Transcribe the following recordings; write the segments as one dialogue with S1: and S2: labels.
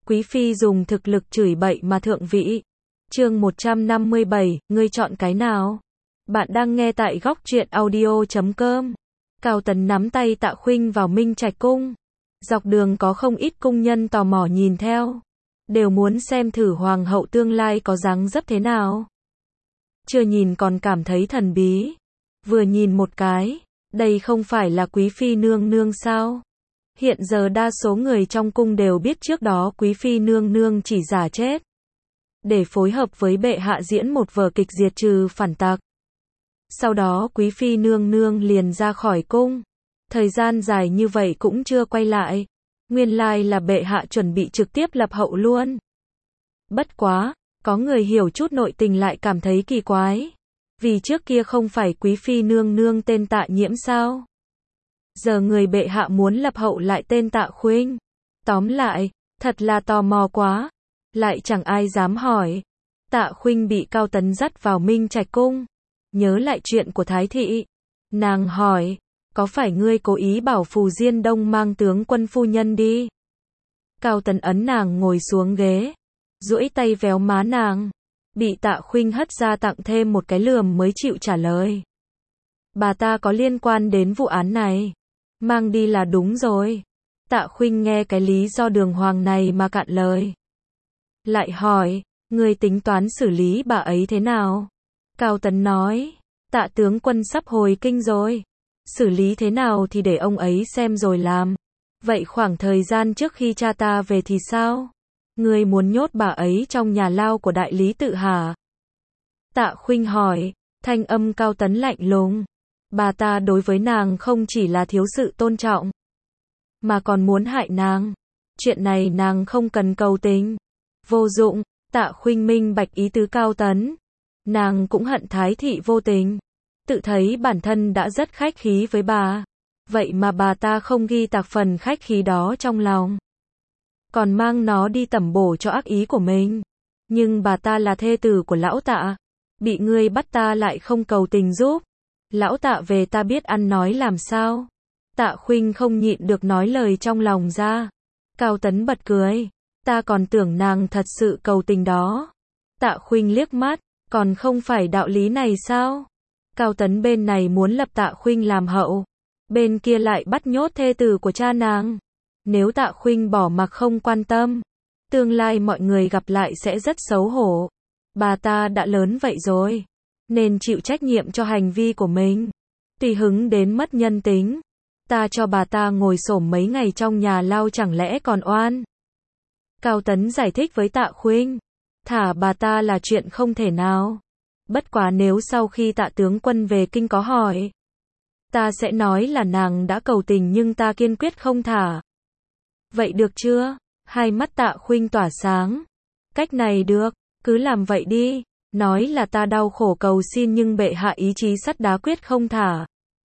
S1: Quý phi dùng thực lực chửi bậy mà thượng vị. Chương 157, ngươi chọn cái nào? Bạn đang nghe tại góc truyện audio.com. Cao Tấn nắm tay Tạ Khuynh vào Minh Trạch cung. Dọc đường có không ít cung nhân tò mò nhìn theo, đều muốn xem thử hoàng hậu tương lai có dáng dấp thế nào. Chưa nhìn còn cảm thấy thần bí, vừa nhìn một cái, đây không phải là quý phi nương nương sao? Hiện giờ đa số người trong cung đều biết trước đó quý phi nương nương chỉ giả chết, để phối hợp với bệ hạ diễn một vở kịch diệt trừ phản tặc. Sau đó quý phi nương nương liền ra khỏi cung, thời gian dài như vậy cũng chưa quay lại. Nguyên lai là bệ hạ chuẩn bị trực tiếp lập hậu luôn. Bất quá, có người hiểu chút nội tình lại cảm thấy kỳ quái. Vì trước kia không phải quý phi nương nương tên Tạ Nhiễm sao? Giờ người bệ hạ muốn lập hậu lại tên Tạ Khuynh. Tóm lại, thật là tò mò quá. Lại chẳng ai dám hỏi. Tạ Khuynh bị Cao Tấn dắt vào Minh Trạch cung. Nhớ lại chuyện của Thái thị. Nàng hỏi, có phải ngươi cố ý bảo Phù Diên Đông mang tướng quân phu nhân đi? Cao Tấn ấn nàng ngồi xuống ghế, duỗi tay véo má nàng. Bị Tạ Khuynh hất ra tặng thêm một cái lườm mới chịu trả lời. Bà ta có liên quan đến vụ án này. Mang đi là đúng rồi. Tạ Khuynh nghe cái lý do đường hoàng này mà cạn lời. Lại hỏi, ngươi tính toán xử lý bà ấy thế nào? Cao Tấn nói, Tạ tướng quân sắp hồi kinh rồi. Xử lý thế nào thì để ông ấy xem rồi làm. Vậy khoảng thời gian trước khi cha ta về thì sao? Ngươi muốn nhốt bà ấy trong nhà lao của đại lý tự hả? Tạ Khuynh hỏi, thanh âm Cao Tấn lạnh lùng. Bà ta đối với nàng không chỉ là thiếu sự tôn trọng, mà còn muốn hại nàng. Chuyện này nàng không cần cầu tình. Vô dụng. Tạ Khuynh minh bạch ý tứ Cao Tấn. Nàng cũng hận Thái thị vô tình. Tự thấy bản thân đã rất khách khí với bà. Vậy mà bà ta không ghi tạc phần khách khí đó trong lòng, còn mang nó đi tẩm bổ cho ác ý của mình. Nhưng bà ta là thê tử của lão Tạ. Bị ngươi bắt ta lại không cầu tình giúp. Lão Tạ về ta biết ăn nói làm sao. Tạ Khuynh không nhịn được nói lời trong lòng ra. Cao Tấn bật cười. Ta còn tưởng nàng thật sự cầu tình đó. Tạ Khuynh liếc mắt. Còn không phải đạo lý này sao? Cao Tấn bên này muốn lập Tạ Khuynh làm hậu, bên kia lại bắt nhốt thê tử của cha nàng. Nếu Tạ Khuynh bỏ mặc không quan tâm, tương lai mọi người gặp lại sẽ rất xấu hổ. Bà ta đã lớn vậy rồi, nên chịu trách nhiệm cho hành vi của mình. Tùy hứng đến mất nhân tính. Ta cho bà ta ngồi xổm mấy ngày trong nhà lao chẳng lẽ còn oan? Cao Tấn giải thích với Tạ Khuynh, thả bà ta là chuyện không thể nào. Bất quá nếu sau khi Tạ tướng quân về kinh có hỏi, ta sẽ nói là nàng đã cầu tình nhưng ta kiên quyết không thả. Vậy được chưa? Hai mắt Tạ Khuynh tỏa sáng. Cách này được, cứ làm vậy đi. Nói là ta đau khổ cầu xin nhưng bệ hạ ý chí sắt đá quyết không thả.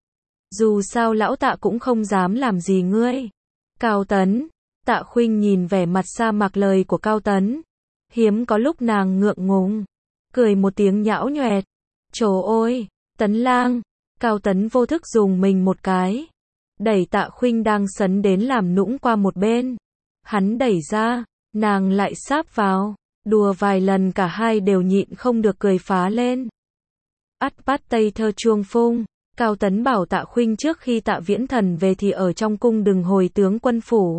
S1: Dù sao lão Tạ cũng không dám làm gì ngươi. Cao Tấn. Tạ Khuynh nhìn vẻ mặt sa mạc lời của Cao Tấn. Hiếm có lúc nàng ngượng ngùng, cười một tiếng nhão nhoẹt. Trời ơi, Tấn lang. Cao Tấn vô thức dùng mình một cái, đẩy Tạ Khuynh đang sấn đến làm nũng qua một bên. Hắn đẩy ra, nàng lại sáp vào. Đùa vài lần cả hai đều nhịn không được cười phá lên. Ắt bắt tây thơ chuông phung. Cao Tấn bảo Tạ Khuynh trước khi Tạ Viễn Thần về thì ở trong cung đừng hồi tướng quân phủ.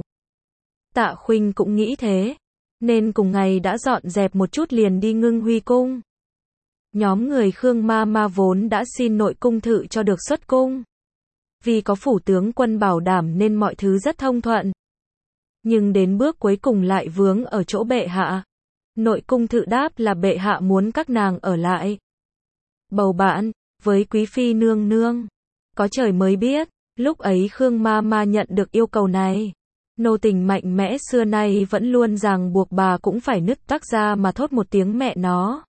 S1: Tạ Khuynh cũng nghĩ thế, nên cùng ngày đã dọn dẹp một chút liền đi Ngưng Huy cung. Nhóm người Khương Ma Ma vốn đã xin nội cung thự cho được xuất cung. Vì có phủ tướng quân bảo đảm nên mọi thứ rất thông thuận. Nhưng đến bước cuối cùng lại vướng ở chỗ bệ hạ. Nội cung thự đáp là bệ hạ muốn các nàng ở lại bầu bạn với quý phi nương nương. Có trời mới biết, lúc ấy Khương Ma Ma nhận được yêu cầu này. Nô tình mạnh mẽ xưa nay vẫn luôn ràng buộc bà cũng phải nứt toác ra mà thốt một tiếng mẹ nó.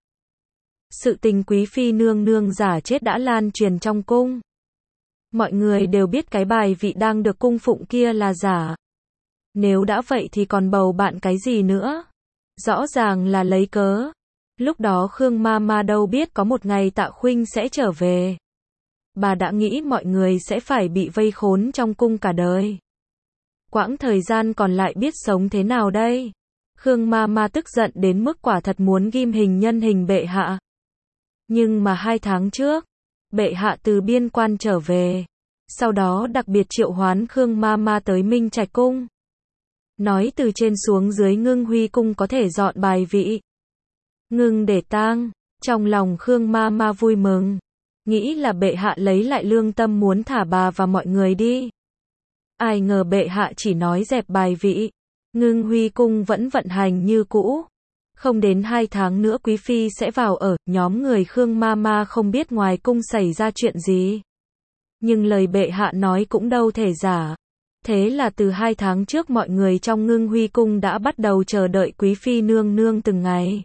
S1: Sự tình quý phi nương nương giả chết đã lan truyền trong cung. Mọi người đều biết cái bài vị đang được cung phụng kia là giả. Nếu đã vậy thì còn bầu bạn cái gì nữa? Rõ ràng là lấy cớ. Lúc đó Khương Ma Ma đâu biết có một ngày Tạ Khuynh sẽ trở về. Bà đã nghĩ mọi người sẽ phải bị vây khốn trong cung cả đời. Quãng thời gian còn lại biết sống thế nào đây? Khương Mama tức giận đến mức quả thật muốn ghim hình nhân hình bệ hạ. Nhưng mà 2 tháng trước, bệ hạ từ biên quan trở về. Sau đó đặc biệt triệu hoán Khương Mama tới Minh Trạch Cung. Nói từ trên xuống dưới Ngưng Huy Cung có thể dọn bài vị. Ngưng để tang, trong lòng Khương Mama vui mừng. Nghĩ là bệ hạ lấy lại lương tâm muốn thả bà và mọi người đi. Ai ngờ bệ hạ chỉ nói dẹp bài vị. Ngưng Huy Cung vẫn vận hành như cũ. Không đến 2 tháng nữa quý phi sẽ vào ở, nhóm người Khương Mama không biết ngoài cung xảy ra chuyện gì. Nhưng lời bệ hạ nói cũng đâu thể giả. Thế là từ 2 tháng trước mọi người trong Ngưng Huy Cung đã bắt đầu chờ đợi quý phi nương nương từng ngày.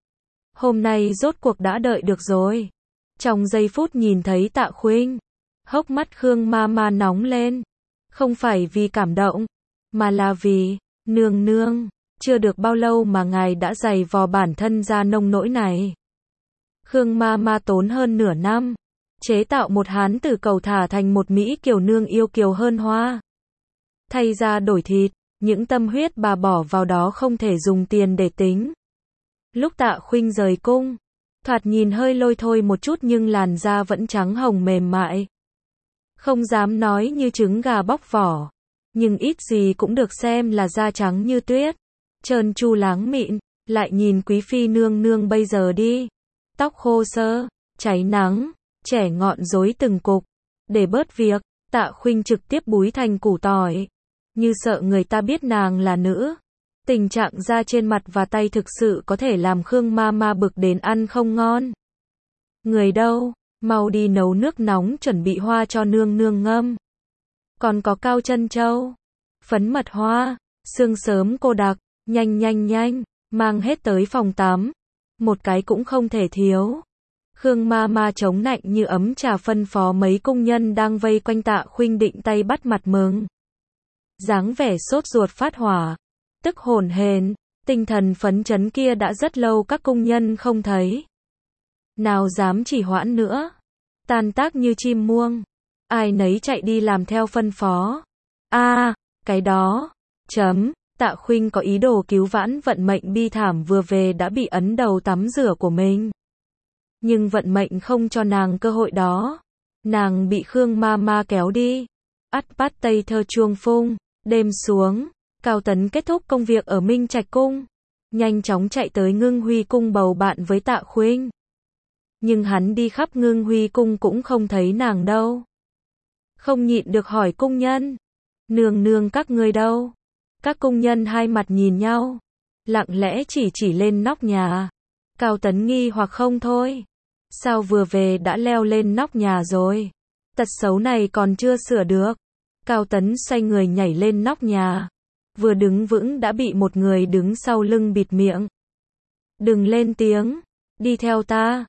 S1: Hôm nay rốt cuộc đã đợi được rồi. Trong giây phút nhìn thấy Tạ Khuynh, hốc mắt Khương Mama nóng lên. Không phải vì cảm động, mà là vì, nương nương, chưa được bao lâu mà ngài đã giày vò bản thân ra nông nỗi này. Khương Mama tốn hơn nửa năm, chế tạo một hán tử cầu thả thành một Mỹ kiều nương yêu kiều hơn hoa. Thay ra đổi thịt, những tâm huyết bà bỏ vào đó không thể dùng tiền để tính. Lúc Tạ Khuynh rời cung, thoạt nhìn hơi lôi thôi một chút nhưng làn da vẫn trắng hồng mềm mại. Không dám nói như trứng gà bóc vỏ, nhưng ít gì cũng được xem là da trắng như tuyết, trơn tru láng mịn. Lại nhìn quý phi nương nương bây giờ đi, tóc khô xơ, cháy nắng, trẻ ngọn rối từng cục. Để bớt việc, Tạ Khuynh trực tiếp búi thành củ tỏi, như sợ người ta biết nàng là nữ. Tình trạng da trên mặt và tay thực sự có thể làm Khương Mama bực đến ăn không ngon. Người đâu, mau đi nấu nước nóng chuẩn bị hoa cho nương nương ngâm. Còn có cao chân châu, phấn mật hoa, sương sớm cô đặc, nhanh, mang hết tới phòng tắm. Một cái cũng không thể thiếu. Khương Mama chống nạnh như ấm trà phân phó mấy cung nhân đang vây quanh Tạ Khuynh định tay bắt mặt mừng. Dáng vẻ sốt ruột phát hỏa, tức hổn hển, tinh thần phấn chấn kia đã rất lâu các cung nhân không thấy. Nào dám chỉ hoãn nữa, tan tác như chim muông, ai nấy chạy đi làm theo phân phó. Cái đó, Tạ Khuynh có ý đồ cứu vãn vận mệnh bi thảm vừa về đã bị ấn đầu tắm rửa của mình. Nhưng vận mệnh không cho nàng cơ hội đó. Nàng bị Khương Mama kéo đi. Bắt Tây Thơ chuông phung, đêm xuống, Cao Tấn kết thúc công việc ở Minh Trạch Cung, nhanh chóng chạy tới Ngưng Huy Cung bầu bạn với Tạ Khuynh. Nhưng hắn đi khắp Ngưng Huy Cung cũng không thấy nàng đâu. Không nhịn được hỏi cung nhân, nương nương các ngươi đâu? Các cung nhân hai mặt nhìn nhau, lặng lẽ chỉ lên nóc nhà. Cao Tấn nghi hoặc không thôi. Sao vừa về đã leo lên nóc nhà rồi? Tật xấu này còn chưa sửa được. Cao Tấn xoay người nhảy lên nóc nhà. Vừa đứng vững đã bị một người đứng sau lưng bịt miệng. Đừng lên tiếng, đi theo ta,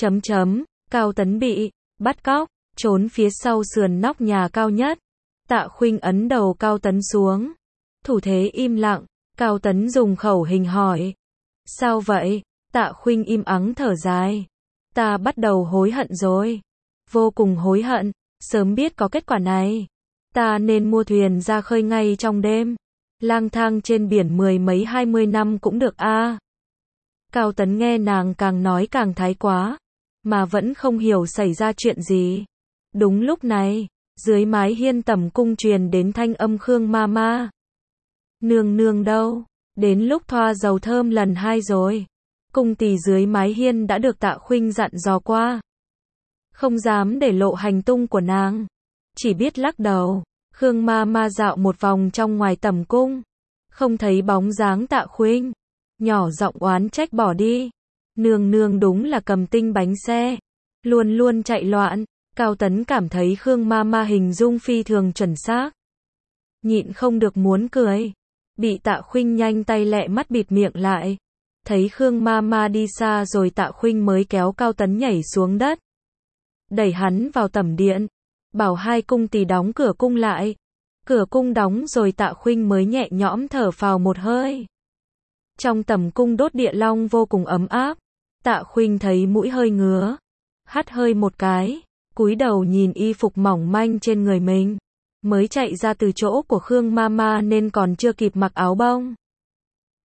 S1: Cao Tấn bị bắt cóc, trốn phía sau sườn nóc nhà cao nhất. Tạ Khuynh ấn đầu Cao Tấn xuống. Thủ thế im lặng, Cao Tấn dùng khẩu hình hỏi. Sao vậy? Tạ Khuynh im ắng thở dài. Ta bắt đầu hối hận rồi. Vô cùng hối hận, sớm biết có kết quả này. Ta nên mua thuyền ra khơi ngay trong đêm. Lang thang trên biển 10 mấy 20 năm cũng được a. Cao Tấn nghe nàng càng nói càng thái quá, mà vẫn không hiểu xảy ra chuyện gì. Đúng lúc này, dưới mái hiên tẩm cung truyền đến thanh âm Khương Mama. Nương nương đâu? Đến lúc thoa dầu thơm lần 2 rồi. Cung tỳ dưới mái hiên đã được Tạ Khuynh dặn dò qua. Không dám để lộ hành tung của nàng, chỉ biết lắc đầu. Khương Mama dạo một vòng trong ngoài tẩm cung, không thấy bóng dáng Tạ Khuynh, nhỏ giọng oán trách bỏ đi. Nương nương đúng là cầm tinh bánh xe, luôn chạy loạn. Cao Tấn cảm thấy Khương Mama hình dung phi thường chuẩn xác, nhịn không được muốn cười. Bị Tạ Khuynh nhanh tay lẹ mắt bịt miệng lại. Thấy Khương Mama đi xa rồi Tạ Khuynh mới kéo Cao Tấn nhảy xuống đất, đẩy hắn vào tẩm điện, bảo hai cung tỳ đóng cửa cung lại. Cửa cung đóng rồi Tạ Khuynh mới nhẹ nhõm thở phào một hơi. Trong tẩm cung đốt địa long vô cùng ấm áp. Tạ Khuynh thấy mũi hơi ngứa, hắt hơi một cái, cúi đầu nhìn y phục mỏng manh trên người mình. Mới chạy ra từ chỗ của Khương Mama nên còn chưa kịp mặc áo bông.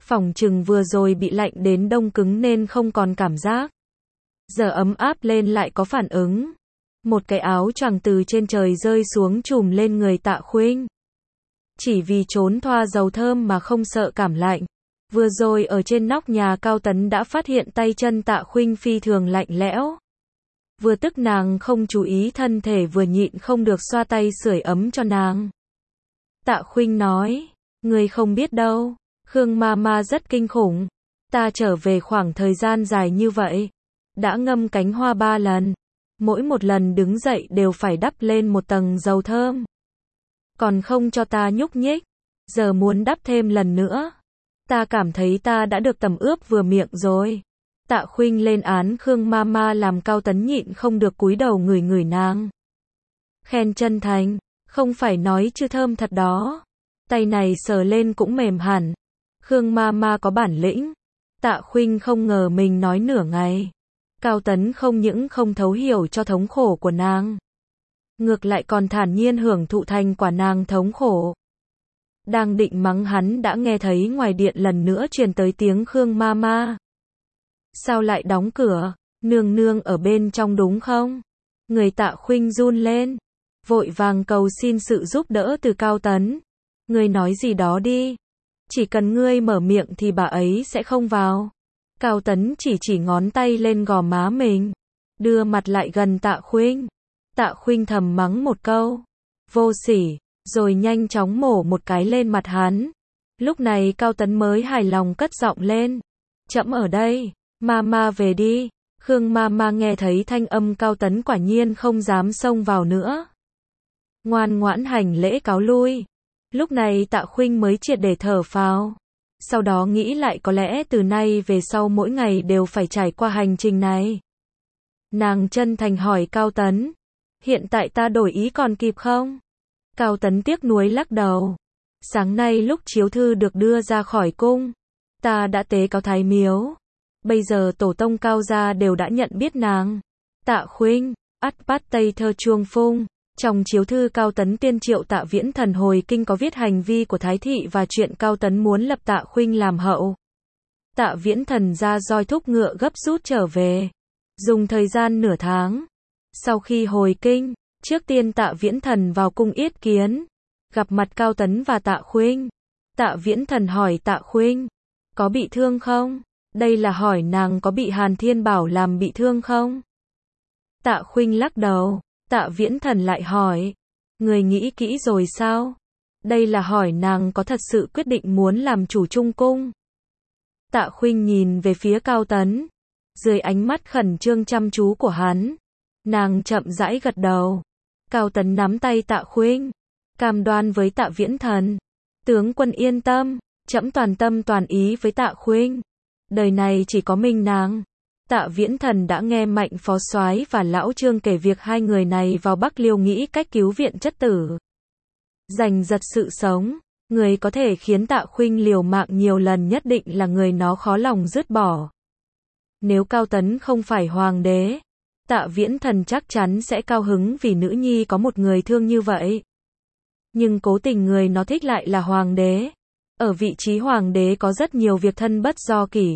S1: Phỏng chừng vừa rồi bị lạnh đến đông cứng nên không còn cảm giác. Giờ ấm áp lên lại có phản ứng. Một cái áo choàng từ trên trời rơi xuống trùm lên người Tạ Khuynh. Chỉ vì trốn thoa dầu thơm mà không sợ cảm lạnh. Vừa rồi ở trên nóc nhà Cao Tấn đã phát hiện tay chân Tạ Khuynh phi thường lạnh lẽo. Vừa tức nàng không chú ý thân thể vừa nhịn không được xoa tay sưởi ấm cho nàng. Tạ Khuynh nói, ngươi không biết đâu, Khương Mama rất kinh khủng. Ta trở về khoảng thời gian dài như vậy, đã ngâm cánh hoa 3 lần. Mỗi một lần đứng dậy đều phải đắp lên một tầng dầu thơm. Còn không cho ta nhúc nhích, giờ muốn đắp thêm lần nữa. Ta cảm thấy ta đã được tẩm ướp vừa miệng rồi. Tạ Khuynh lên án Khương Mama làm Cao Tấn nhịn không được cúi đầu ngửi ngửi nàng. Khen chân thành, không phải nói chứ thơm thật đó. Tay này sờ lên cũng mềm hẳn. Khương Mama có bản lĩnh. Tạ Khuynh không ngờ mình nói nửa ngày. Cao Tấn không những không thấu hiểu cho thống khổ của nàng. Ngược lại còn thản nhiên hưởng thụ thành quả nàng thống khổ. Đang định mắng hắn đã nghe thấy ngoài điện lần nữa truyền tới tiếng Khương Mama. Sao lại đóng cửa? Nương nương ở bên trong đúng không? Người Tạ Khuynh run lên. Vội vàng cầu xin sự giúp đỡ từ Cao Tấn. Ngươi nói gì đó đi. Chỉ cần ngươi mở miệng thì bà ấy sẽ không vào. Cao Tấn chỉ ngón tay lên gò má mình. Đưa mặt lại gần Tạ Khuynh. Tạ Khuynh thầm mắng một câu. Vô sỉ. Rồi nhanh chóng mổ một cái lên mặt hắn. Lúc này Cao Tấn mới hài lòng cất giọng lên. Trẫm ở đây. Mama về đi. Khương Mama nghe thấy thanh âm Cao Tấn quả nhiên không dám xông vào nữa. Ngoan ngoãn hành lễ cáo lui. Lúc này Tạ Khuynh mới triệt để thở phào. Sau đó nghĩ lại có lẽ từ nay về sau mỗi ngày đều phải trải qua hành trình này. Nàng chân thành hỏi Cao Tấn. Hiện tại ta đổi ý còn kịp không? Cao Tấn tiếc nuối lắc đầu. Sáng nay lúc chiếu thư được đưa ra khỏi cung, ta đã tế cáo Thái Miếu. Bây giờ tổ tông Cao gia đều đã nhận biết nàng. Tạ Khuynh, ắt bắt tây thơ chuông phung. Trong chiếu thư Cao Tấn tiên triệu Tạ Viễn Thần hồi kinh có viết hành vi của Thái thị và chuyện Cao Tấn muốn lập Tạ Khuynh làm hậu. Tạ Viễn Thần ra roi thúc ngựa gấp rút trở về. Dùng thời gian nửa tháng. Sau khi hồi kinh, trước tiên Tạ Viễn Thần vào cung yết kiến. Gặp mặt Cao Tấn và Tạ Khuynh. Tạ Viễn Thần hỏi Tạ Khuynh. Có bị thương không? Đây là hỏi nàng có bị Hàn Thiên Bảo làm bị thương không? Tạ Khuynh lắc đầu. Tạ Viễn Thần lại hỏi. Người nghĩ kỹ rồi sao? Đây là hỏi nàng có thật sự quyết định muốn làm chủ trung cung. Tạ Khuynh nhìn về phía Cao Tấn. Dưới ánh mắt khẩn trương chăm chú của hắn, nàng chậm rãi gật đầu. Cao Tấn nắm tay Tạ Khuynh, cam đoan với Tạ Viễn Thần. Tướng quân yên tâm, trẫm toàn tâm toàn ý với Tạ Khuynh. Đời này chỉ có mình nàng. Tạ Viễn Thần đã nghe Mạnh phó soái và Lão Trương kể việc hai người này vào Bắc Liêu nghĩ cách cứu viện chất tử. Giành giật sự sống. Người có thể khiến Tạ Khuynh liều mạng nhiều lần nhất định là người nó khó lòng dứt bỏ. Nếu Cao Tấn không phải hoàng đế, Tạ Viễn Thần chắc chắn sẽ cao hứng vì nữ nhi có một người thương như vậy. Nhưng cố tình người nó thích lại là hoàng đế. Ở vị trí hoàng đế có rất nhiều việc thân bất do kỷ.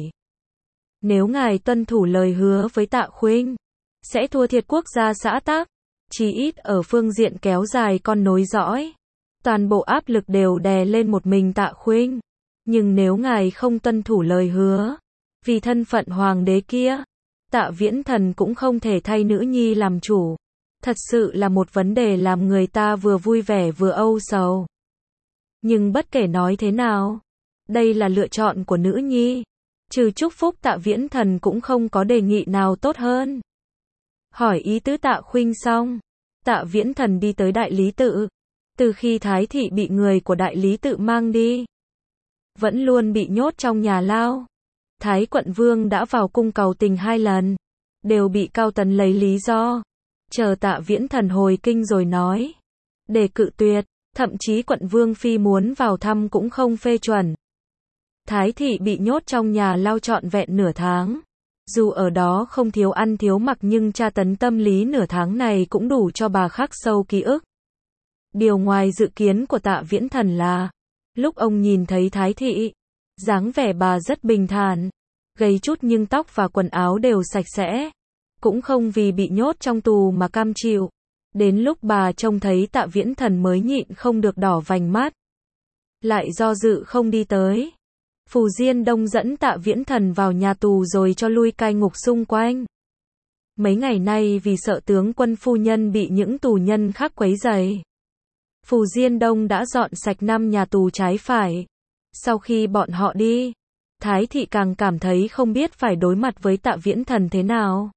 S1: Nếu ngài tuân thủ lời hứa với Tạ Khuynh, sẽ thua thiệt quốc gia xã tắc, chí ít ở phương diện kéo dài con nối dõi. Toàn bộ áp lực đều đè lên một mình Tạ Khuynh. Nhưng nếu ngài không tuân thủ lời hứa, vì thân phận hoàng đế kia, Tạ Viễn Thần cũng không thể thay nữ nhi làm chủ. Thật sự là một vấn đề làm người ta vừa vui vẻ vừa âu sầu. Nhưng bất kể nói thế nào, đây là lựa chọn của nữ nhi. Trừ chúc phúc Tạ Viễn Thần cũng không có đề nghị nào tốt hơn. Hỏi ý tứ Tạ Khuynh xong, Tạ Viễn Thần đi tới đại lý tự. Từ khi Thái thị bị người của đại lý tự mang đi, vẫn luôn bị nhốt trong nhà lao. Thái quận vương đã vào cung cầu tình 2 lần, đều bị Cao Tấn lấy lý do chờ Tạ Viễn Thần hồi kinh rồi nói, để cự tuyệt. Thậm chí quận vương phi muốn vào thăm cũng không phê chuẩn. Thái thị bị nhốt trong nhà lao trọn vẹn nửa tháng. Dù ở đó không thiếu ăn thiếu mặc nhưng tra tấn tâm lý nửa tháng này cũng đủ cho bà khắc sâu ký ức. Điều ngoài dự kiến của Tạ Viễn Thần là, lúc ông nhìn thấy Thái thị, Dáng vẻ bà rất bình thản, gầy chút nhưng tóc và quần áo đều sạch sẽ. Cũng không vì bị nhốt trong tù mà cam chịu. Đến lúc bà trông thấy Tạ Viễn Thần mới nhịn không được đỏ vành mắt. Lại do dự không đi tới. Phù Diên Đông dẫn Tạ Viễn Thần vào nhà tù rồi cho lui cai ngục xung quanh. Mấy ngày nay vì sợ tướng quân phu nhân bị những tù nhân khác quấy rầy, Phù Diên Đông đã dọn sạch 5 nhà tù trái phải. Sau khi bọn họ đi, Thái thị càng cảm thấy không biết phải đối mặt với Tạ Viễn Thần thế nào.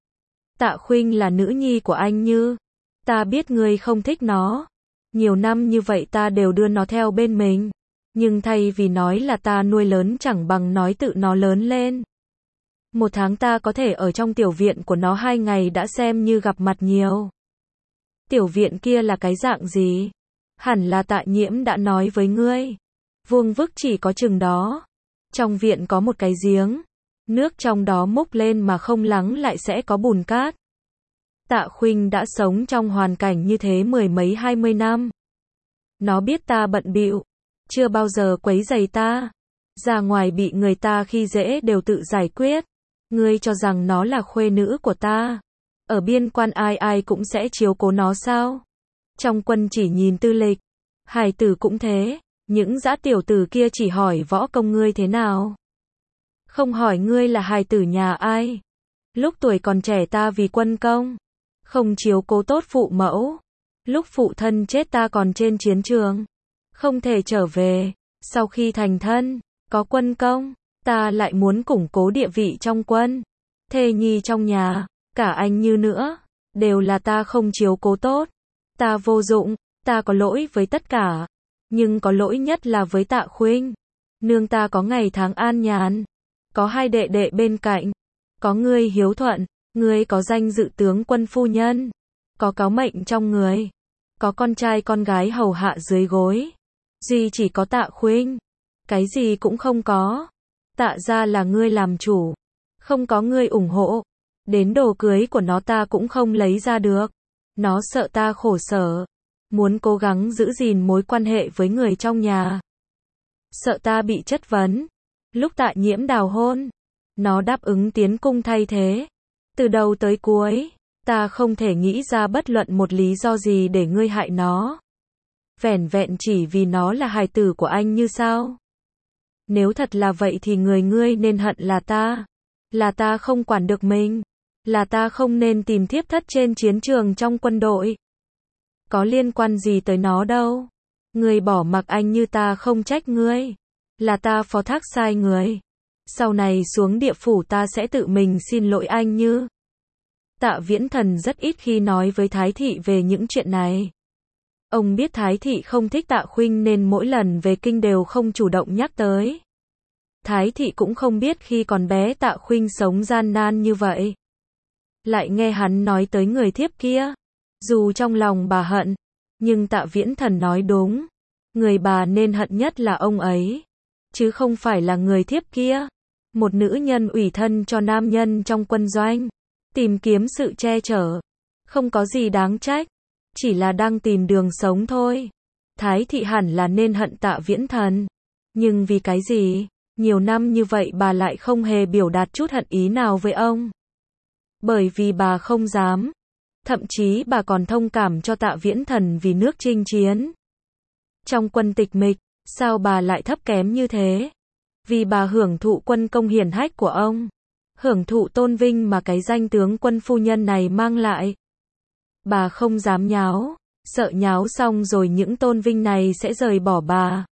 S1: Tạ Khuynh là nữ nhi của anh Như. Ta biết ngươi không thích nó. Nhiều năm như vậy ta đều đưa nó theo bên mình. Nhưng thay vì nói là ta nuôi lớn chẳng bằng nói tự nó lớn lên. 1 tháng ta có thể ở trong tiểu viện của nó 2 ngày đã xem như gặp mặt nhiều. Tiểu viện kia là cái dạng gì? Hẳn là Tạ Nhiễm đã nói với ngươi. Vuông vức chỉ có chừng đó. Trong viện có một cái giếng. Nước trong đó múc lên mà không lắng lại sẽ có bùn cát. Tạ Khuynh đã sống trong hoàn cảnh như thế 10 mấy 20 năm. Nó biết ta bận bịu, chưa bao giờ quấy rầy ta. Ra ngoài bị người ta khi dễ đều tự giải quyết. Ngươi cho rằng nó là khuê nữ của ta. Ở biên quan ai ai cũng sẽ chiếu cố nó sao? Trong quân chỉ nhìn tư lịch. Hài tử cũng thế. Những dã tiểu tử kia chỉ hỏi võ công ngươi thế nào. Không hỏi ngươi là hài tử nhà ai. Lúc tuổi còn trẻ ta vì quân công, không chiếu cố tốt phụ mẫu. Lúc phụ thân chết ta còn trên chiến trường, không thể trở về. Sau khi thành thân, có quân công, ta lại muốn củng cố địa vị trong quân. Thê nhi trong nhà, cả anh Như nữa, đều là ta không chiếu cố tốt. Ta vô dụng, ta có lỗi với tất cả. Nhưng có lỗi nhất là với Tạ Khuynh. Nương ta có ngày tháng an nhàn, có 2 đệ đệ bên cạnh, có ngươi hiếu thuận, ngươi có danh dự tướng quân phu nhân, có cáo mệnh trong người, có con trai con gái hầu hạ dưới gối. Duy chỉ có Tạ Khuynh, cái gì cũng không có. Tạ gia là ngươi làm chủ, không có ngươi ủng hộ, đến đồ cưới của nó ta cũng không lấy ra được. Nó sợ ta khổ sở, muốn cố gắng giữ gìn mối quan hệ với người trong nhà. Sợ ta bị chất vấn. Lúc Tạ Nhiễm đào hôn, nó đáp ứng tiến cung thay thế. Từ đầu tới cuối, ta không thể nghĩ ra bất luận một lý do gì để ngươi hại nó. Vẻn vẹn chỉ vì nó là hài tử của anh Như sao? Nếu thật là vậy thì người ngươi nên hận là ta. Là ta không quản được mình. Là ta không nên tìm thiếp thất trên chiến trường trong quân đội. Có liên quan gì tới nó đâu. Ngươi bỏ mặc anh Như ta không trách ngươi. Là ta phó thác sai người. Sau này xuống địa phủ ta sẽ tự mình xin lỗi anh Như. Tạ Viễn Thần rất ít khi nói với Thái thị về những chuyện này. Ông biết Thái thị không thích Tạ Khuynh nên mỗi lần về kinh đều không chủ động nhắc tới. Thái thị cũng không biết khi còn bé Tạ Khuynh sống gian nan như vậy. Lại nghe hắn nói tới người thiếp kia. Dù trong lòng bà hận, nhưng Tạ Viễn Thần nói đúng. Người bà nên hận nhất là ông ấy, chứ không phải là người thiếp kia. Một nữ nhân ủy thân cho nam nhân trong quân doanh, tìm kiếm sự che chở. Không có gì đáng trách, chỉ là đang tìm đường sống thôi. Thái thị hẳn là nên hận Tạ Viễn Thần. Nhưng vì cái gì? Nhiều năm như vậy bà lại không hề biểu đạt chút hận ý nào với ông. Bởi vì bà không dám. Thậm chí bà còn thông cảm cho Tạ Viễn Thần vì nước chinh chiến. Trong quân tịch mịch, sao bà lại thấp kém như thế? Vì bà hưởng thụ quân công hiển hách của ông. Hưởng thụ tôn vinh mà cái danh tướng quân phu nhân này mang lại. Bà không dám nháo, sợ nháo xong rồi những tôn vinh này sẽ rời bỏ bà.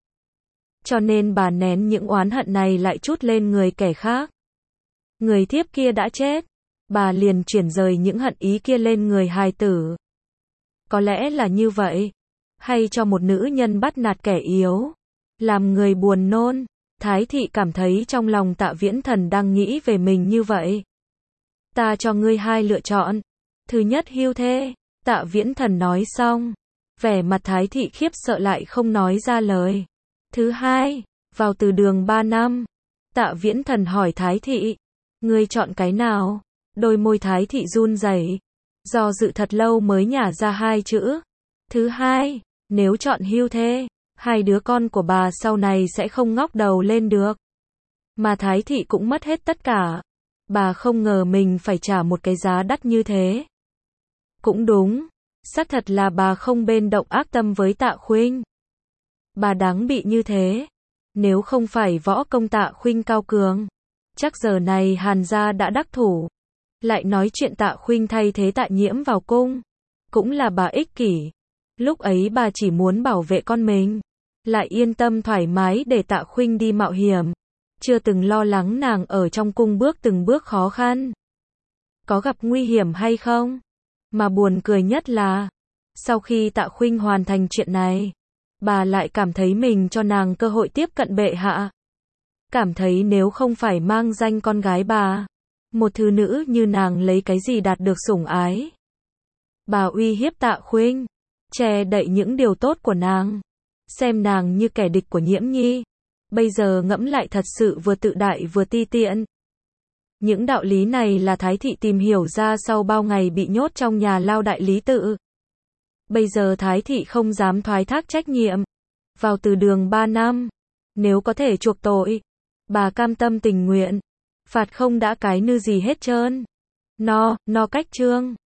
S1: Cho nên bà nén những oán hận này lại trút lên người kẻ khác. Người thiếp kia đã chết, bà liền chuyển rời những hận ý kia lên người hài tử. Có lẽ là như vậy. Hay cho một nữ nhân bắt nạt kẻ yếu, làm người buồn nôn. Thái thị cảm thấy trong lòng Tạ Viễn Thần đang nghĩ về mình như vậy. Ta cho ngươi 2 lựa chọn. Thứ nhất hưu thê. Tạ Viễn Thần nói xong, vẻ mặt Thái thị khiếp sợ lại không nói ra lời. Thứ hai, vào từ đường 3 năm. Tạ Viễn Thần hỏi Thái thị, ngươi chọn cái nào? Đôi môi Thái thị run rẩy, do dự thật lâu mới nhả ra 2 chữ. Thứ hai, nếu chọn hưu thê, 2 đứa con của bà sau này sẽ không ngóc đầu lên được. Mà Thái thị cũng mất hết tất cả. Bà không ngờ mình phải trả một cái giá đắt như thế. Cũng đúng, xác thật là bà không bên động ác tâm với Tạ Khuynh. Bà đáng bị như thế. Nếu không phải võ công Tạ Khuynh cao cường, chắc giờ này Hàn gia đã đắc thủ. Lại nói chuyện Tạ Khuynh thay thế Tạ Nhiễm vào cung, cũng là bà ích kỷ. Lúc ấy bà chỉ muốn bảo vệ con mình, lại yên tâm thoải mái để Tạ Khuynh đi mạo hiểm, chưa từng lo lắng nàng ở trong cung từng bước khó khăn. Có gặp nguy hiểm hay không? Mà buồn cười nhất là, sau khi Tạ Khuynh hoàn thành chuyện này, bà lại cảm thấy mình cho nàng cơ hội tiếp cận bệ hạ. Cảm thấy nếu không phải mang danh con gái bà, một thứ nữ như nàng lấy cái gì đạt được sủng ái. Bà uy hiếp Tạ Khuynh, che đậy những điều tốt của nàng, xem nàng như kẻ địch của Nhiễm Nhi. Bây giờ ngẫm lại thật sự vừa tự đại vừa ti tiện. Những đạo lý này là Thái thị tìm hiểu ra sau bao ngày bị nhốt trong nhà lao đại lý tự. Bây giờ Thái thị không dám thoái thác trách nhiệm. Vào từ đường 3 năm, nếu có thể chuộc tội, bà cam tâm tình nguyện. Phạt không đã cái nư gì hết trơn. No cách trương.